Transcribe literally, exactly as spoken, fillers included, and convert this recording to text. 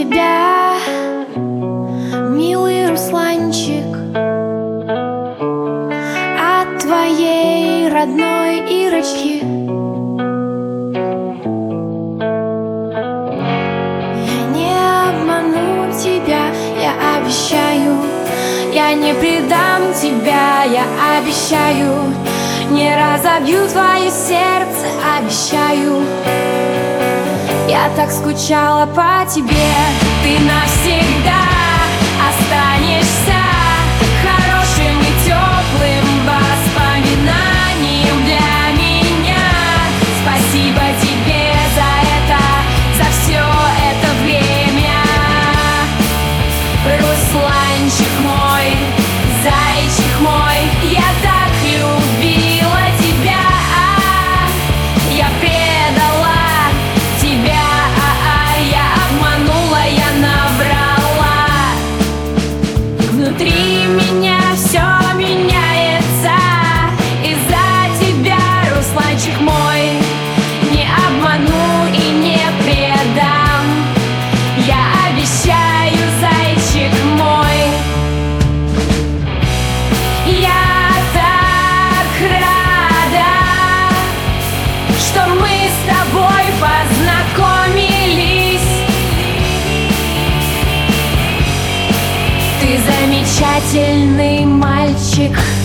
тебя, милый Русланчик, от твоей родной Ирочки. Я не обману тебя, я обещаю. Я не предам тебя, я обещаю. Не разобью твое сердце, обещаю. Я так скучала по тебе, ты навсегда останешься хорошим и теплым воспоминанием для меня. Спасибо тебе за это, за все это время. Русланчик мой, зайчик мой, я так любила тебя. Я предала тебя, я обманула, я наврала. Внутри меня все меняется из-за тебя, Русланчик мой. Не обману и не предам, я обещаю, зайчик мой. Я так рада, что мы с тобой познакомились. Ты замечательный мальчик.